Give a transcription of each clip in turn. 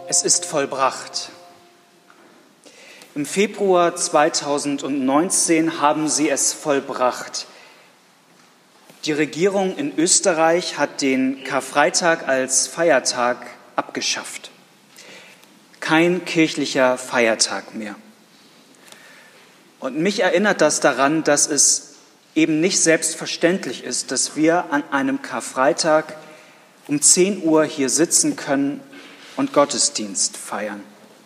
Es ist vollbracht. Im Februar 2019 haben sie es vollbracht. Die Regierung in Österreich hat den Karfreitag als Feiertag abgeschafft. Kein kirchlicher Feiertag mehr. Und mich erinnert das daran, dass es eben nicht selbstverständlich ist, dass wir an einem Karfreitag um 10 Uhr hier sitzen können und Gottesdienst feiern.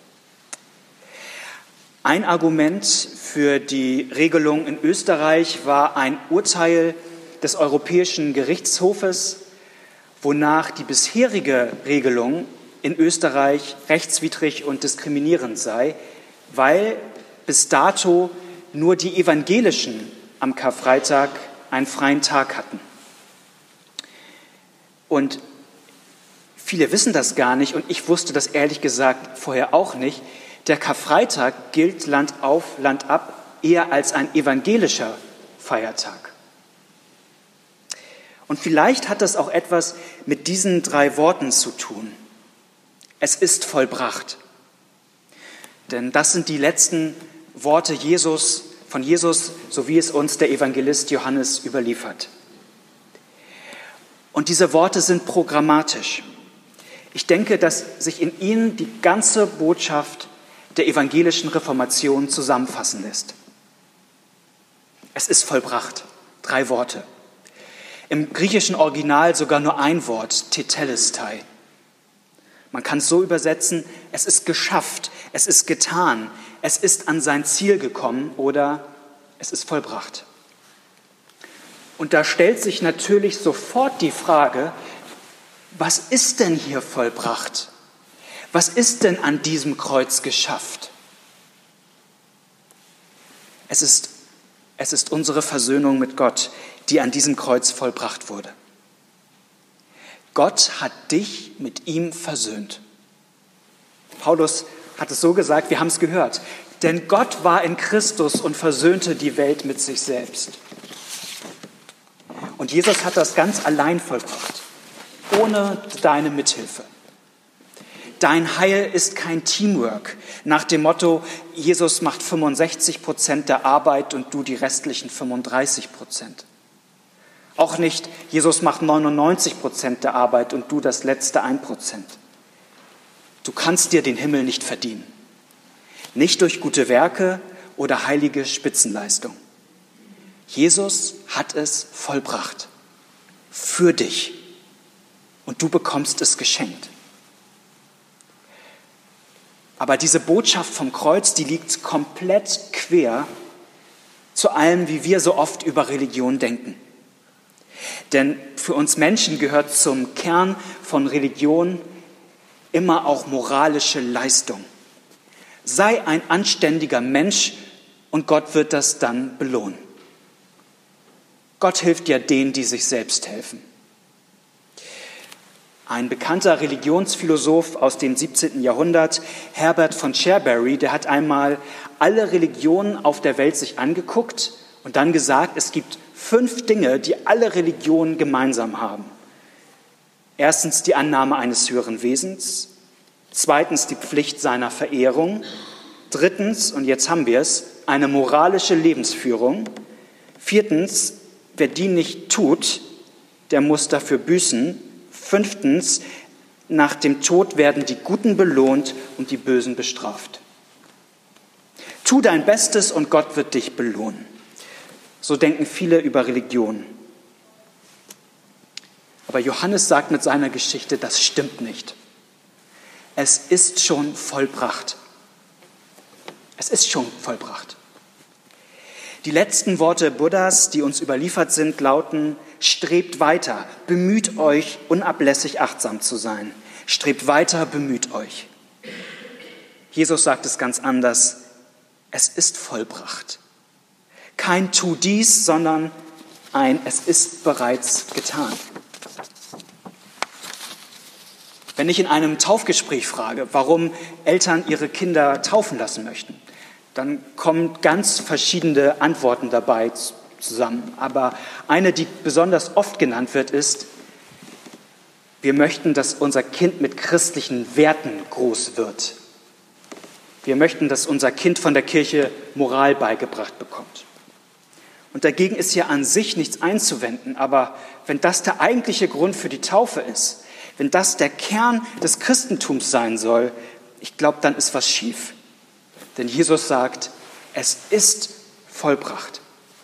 Ein Argument für die Regelung in Österreich war ein Urteil des Europäischen Gerichtshofes, wonach die bisherige Regelung in Österreich rechtswidrig und diskriminierend sei, weil bis dato nur die Evangelischen am Karfreitag einen freien Tag hatten. Und viele wissen das gar nicht und ich wusste das ehrlich gesagt vorher auch nicht. Der Karfreitag gilt Land auf, Land ab eher als ein evangelischer Feiertag. Und vielleicht hat das auch etwas mit diesen 3 Worten zu tun. Es ist vollbracht. Denn das sind die letzten Worte von Jesus, so wie es uns der Evangelist Johannes überliefert. Und diese Worte sind programmatisch. Ich denke, dass sich in ihnen die ganze Botschaft der evangelischen Reformation zusammenfassen lässt. Es ist vollbracht. 3 Worte. Im griechischen Original sogar nur ein Wort, tetelestai. Man kann es so übersetzen, es ist geschafft, es ist getan, es ist an sein Ziel gekommen oder es ist vollbracht. Und da stellt sich natürlich sofort die Frage, was ist denn hier vollbracht? Was ist denn an diesem Kreuz geschafft? Es ist unsere Versöhnung mit Gott, die an diesem Kreuz vollbracht wurde. Gott hat dich mit ihm versöhnt. Paulus hat es so gesagt, wir haben es gehört. Denn Gott war in Christus und versöhnte die Welt mit sich selbst. Und Jesus hat das ganz allein vollbracht, ohne deine Mithilfe. Dein Heil ist kein Teamwork, nach dem Motto, Jesus macht 65% der Arbeit und du die restlichen 35%. Auch nicht, Jesus macht 99% der Arbeit und du das letzte 1%. Du kannst dir den Himmel nicht verdienen. Nicht durch gute Werke oder heilige Spitzenleistung. Jesus hat es vollbracht. Für dich. Und du bekommst es geschenkt. Aber diese Botschaft vom Kreuz, die liegt komplett quer zu allem, wie wir so oft über Religion denken. Denn für uns Menschen gehört zum Kern von Religion immer auch moralische Leistung. Sei ein anständiger Mensch und Gott wird das dann belohnen. Gott hilft ja denen, die sich selbst helfen. Ein bekannter Religionsphilosoph aus dem 17. Jahrhundert, Herbert von Cherbury, der hat einmal alle Religionen auf der Welt sich angeguckt und dann gesagt, es gibt 5 Dinge, die alle Religionen gemeinsam haben. Erstens die Annahme eines höheren Wesens. Zweitens die Pflicht seiner Verehrung. Drittens, und jetzt haben wir es, eine moralische Lebensführung. Viertens, wer die nicht tut, der muss dafür büßen. 5. Nach dem Tod werden die Guten belohnt und die Bösen bestraft. Tu dein Bestes und Gott wird dich belohnen. So denken viele über Religion. Aber Johannes sagt mit seiner Geschichte, das stimmt nicht. Es ist schon vollbracht. Es ist schon vollbracht. Die letzten Worte Buddhas, die uns überliefert sind, lauten: Strebt weiter, bemüht euch, unablässig achtsam zu sein. Strebt weiter, bemüht euch. Jesus sagt es ganz anders: Es ist vollbracht. Kein Tu dies, sondern ein Es ist bereits getan. Wenn ich in einem Taufgespräch frage, warum Eltern ihre Kinder taufen lassen möchten, dann kommen ganz verschiedene Antworten dabei zusammen. Aber eine, die besonders oft genannt wird, ist: Wir möchten, dass unser Kind mit christlichen Werten groß wird. Wir möchten, dass unser Kind von der Kirche Moral beigebracht bekommt. Und dagegen ist ja an sich nichts einzuwenden, aber wenn das der eigentliche Grund für die Taufe ist, wenn das der Kern des Christentums sein soll, ich glaube, dann ist was schief. Denn Jesus sagt, es ist vollbracht.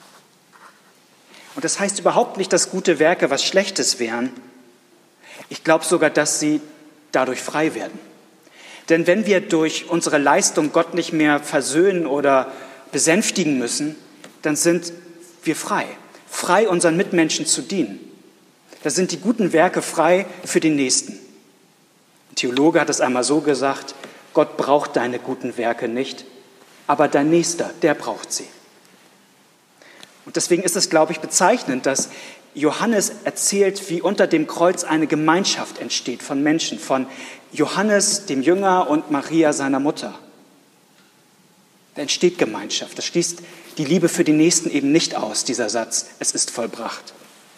Und das heißt überhaupt nicht, dass gute Werke was Schlechtes wären. Ich glaube sogar, dass sie dadurch frei werden. Denn wenn wir durch unsere Leistung Gott nicht mehr versöhnen oder besänftigen müssen, dann sind wir frei. Frei, unseren Mitmenschen zu dienen. Da sind die guten Werke frei für den Nächsten. Ein Theologe hat es einmal so gesagt, Gott braucht deine guten Werke nicht, aber dein Nächster, der braucht sie. Und deswegen ist es, glaube ich, bezeichnend, dass Johannes erzählt, wie unter dem Kreuz eine Gemeinschaft entsteht von Menschen, von Johannes, dem Jünger, und Maria, seiner Mutter. Da entsteht Gemeinschaft. Das schließt die Liebe für den Nächsten eben nicht aus, dieser Satz, es ist vollbracht.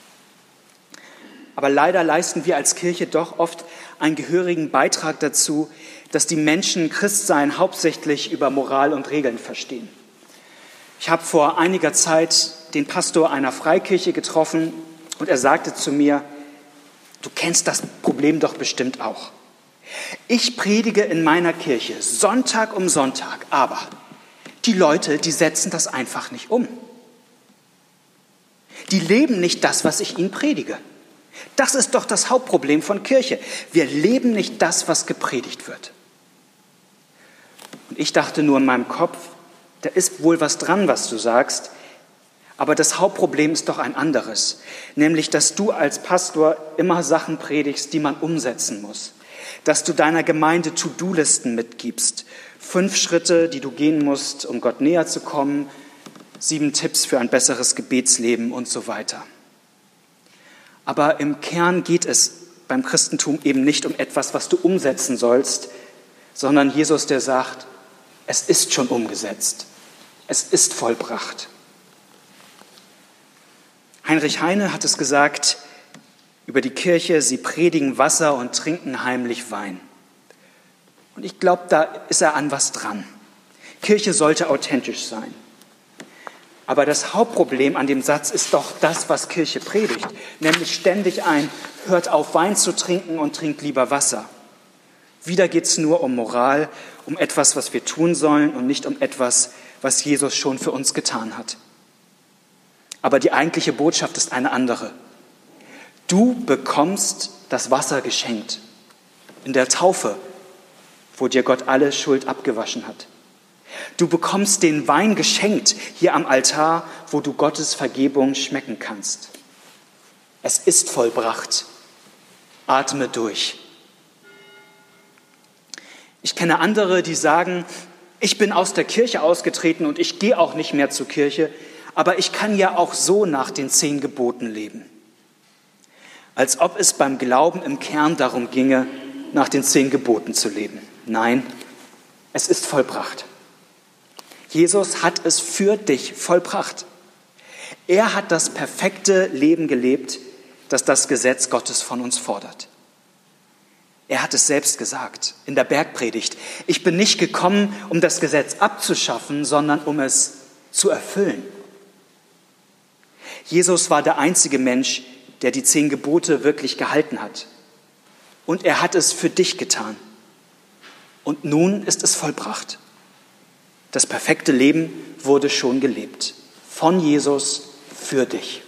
Aber leider leisten wir als Kirche doch oft einen gehörigen Beitrag dazu, dass die Menschen Christsein hauptsächlich über Moral und Regeln verstehen. Ich habe vor einiger Zeit den Pastor einer Freikirche getroffen und er sagte zu mir, du kennst das Problem doch bestimmt auch. Ich predige in meiner Kirche Sonntag um Sonntag, aber die Leute, die setzen das einfach nicht um. Die leben nicht das, was ich ihnen predige. Das ist doch das Hauptproblem von Kirche. Wir leben nicht das, was gepredigt wird. Und ich dachte nur in meinem Kopf, da ist wohl was dran, was du sagst, aber das Hauptproblem ist doch ein anderes, nämlich, dass du als Pastor immer Sachen predigst, die man umsetzen muss, dass du deiner Gemeinde To-Do-Listen mitgibst, 5 Schritte, die du gehen musst, um Gott näher zu kommen, 7 Tipps für ein besseres Gebetsleben und so weiter. Aber im Kern geht es beim Christentum eben nicht um etwas, was du umsetzen sollst, sondern Jesus, der sagt, es ist schon umgesetzt. Es ist vollbracht. Heinrich Heine hat es gesagt über die Kirche, sie predigen Wasser und trinken heimlich Wein. Und ich glaube, da ist er an was dran. Kirche sollte authentisch sein. Aber das Hauptproblem an dem Satz ist doch das, was Kirche predigt, nämlich ständig hört auf, Wein zu trinken und trinkt lieber Wasser. Wieder geht es nur um Moral, um etwas, was wir tun sollen und nicht um etwas, was Jesus schon für uns getan hat. Aber die eigentliche Botschaft ist eine andere. Du bekommst das Wasser geschenkt in der Taufe, wo dir Gott alle Schuld abgewaschen hat. Du bekommst den Wein geschenkt hier am Altar, wo du Gottes Vergebung schmecken kannst. Es ist vollbracht. Atme durch. Ich kenne andere, die sagen, ich bin aus der Kirche ausgetreten und ich gehe auch nicht mehr zur Kirche, aber ich kann ja auch so nach den 10 Geboten leben. Als ob es beim Glauben im Kern darum ginge, nach den 10 Geboten zu leben. Nein, es ist vollbracht. Jesus hat es für dich vollbracht. Er hat das perfekte Leben gelebt, das das Gesetz Gottes von uns fordert. Er hat es selbst gesagt in der Bergpredigt. Ich bin nicht gekommen, um das Gesetz abzuschaffen, sondern um es zu erfüllen. Jesus war der einzige Mensch, der die 10 Gebote wirklich gehalten hat. Und er hat es für dich getan. Und nun ist es vollbracht. Das perfekte Leben wurde schon gelebt. Von Jesus für dich.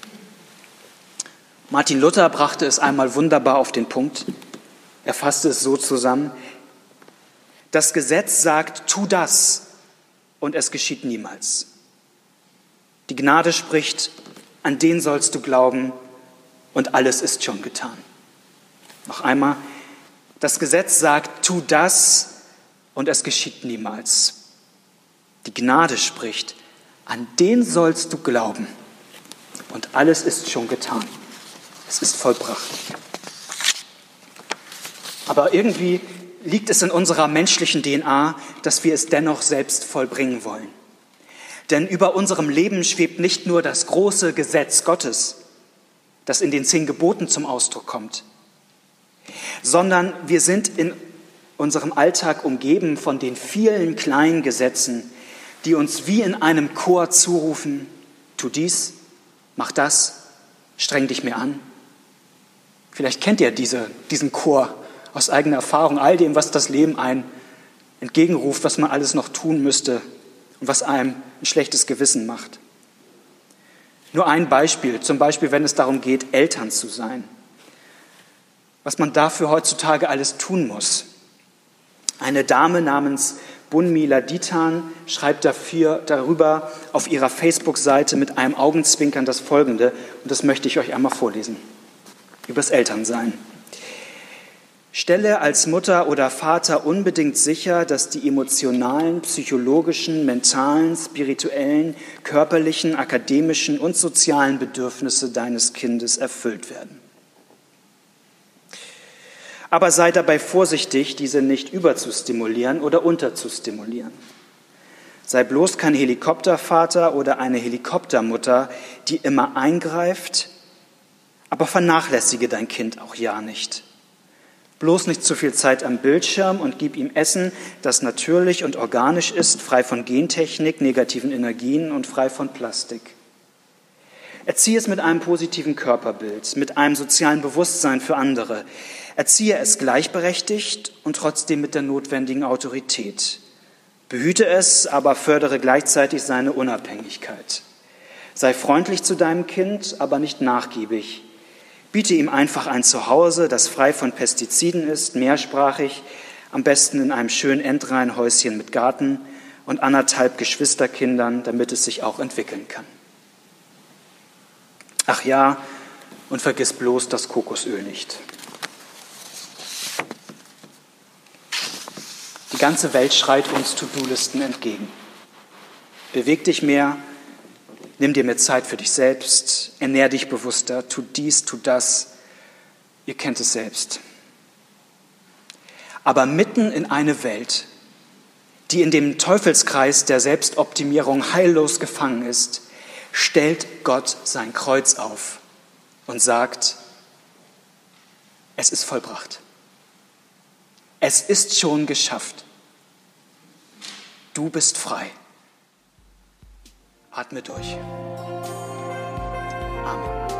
Martin Luther brachte es einmal wunderbar auf den Punkt. Er fasste es so zusammen. Das Gesetz sagt, tu das, und es geschieht niemals. Die Gnade spricht, an den sollst du glauben, und alles ist schon getan. Noch einmal, das Gesetz sagt, tu das, und es geschieht niemals. Die Gnade spricht, an den sollst du glauben, und alles ist schon getan. Es ist vollbracht. Aber irgendwie liegt es in unserer menschlichen DNA, dass wir es dennoch selbst vollbringen wollen. Denn über unserem Leben schwebt nicht nur das große Gesetz Gottes, das in den 10 Geboten zum Ausdruck kommt. sondern wir sind in unserem Alltag umgeben von den vielen kleinen Gesetzen, die uns wie in einem Chor zurufen: Tu dies, mach das, streng dich mehr an. Vielleicht kennt ihr diesen Chor aus eigener Erfahrung, all dem, was das Leben einem entgegenruft, was man alles noch tun müsste und was einem ein schlechtes Gewissen macht. Nur ein Beispiel, zum Beispiel, wenn es darum geht, Eltern zu sein. Was man dafür heutzutage alles tun muss. Eine Dame namens Bunmi Ditan schreibt darüber auf ihrer Facebook-Seite mit einem Augenzwinkern das Folgende, und das möchte ich euch einmal vorlesen, übers Elternsein. Stelle als Mutter oder Vater unbedingt sicher, dass die emotionalen, psychologischen, mentalen, spirituellen, körperlichen, akademischen und sozialen Bedürfnisse deines Kindes erfüllt werden. Aber sei dabei vorsichtig, diese nicht überzustimulieren oder unterzustimulieren. Sei bloß kein Helikoptervater oder eine Helikoptermutter, die immer eingreift, aber vernachlässige dein Kind auch ja nicht. Bloß nicht zu viel Zeit am Bildschirm und gib ihm Essen, das natürlich und organisch ist, frei von Gentechnik, negativen Energien und frei von Plastik. Erziehe es mit einem positiven Körperbild, mit einem sozialen Bewusstsein für andere. Erziehe es gleichberechtigt und trotzdem mit der notwendigen Autorität. Behüte es, aber fördere gleichzeitig seine Unabhängigkeit. Sei freundlich zu deinem Kind, aber nicht nachgiebig. Biete ihm einfach ein Zuhause, das frei von Pestiziden ist, mehrsprachig, am besten in einem schönen Endreihenhäuschen mit Garten und 1,5 Geschwisterkindern, damit es sich auch entwickeln kann. Ach ja, und vergiss bloß das Kokosöl nicht. Die ganze Welt schreit uns To-Do-Listen entgegen. Beweg dich mehr, nimm dir mehr Zeit für dich selbst, ernähr dich bewusster, tu dies, tu das. Ihr kennt es selbst. Aber mitten in eine Welt, die in dem Teufelskreis der Selbstoptimierung heillos gefangen ist, stellt Gott sein Kreuz auf und sagt: Es ist vollbracht. Es ist schon geschafft. Du bist frei. Atme durch. Amen.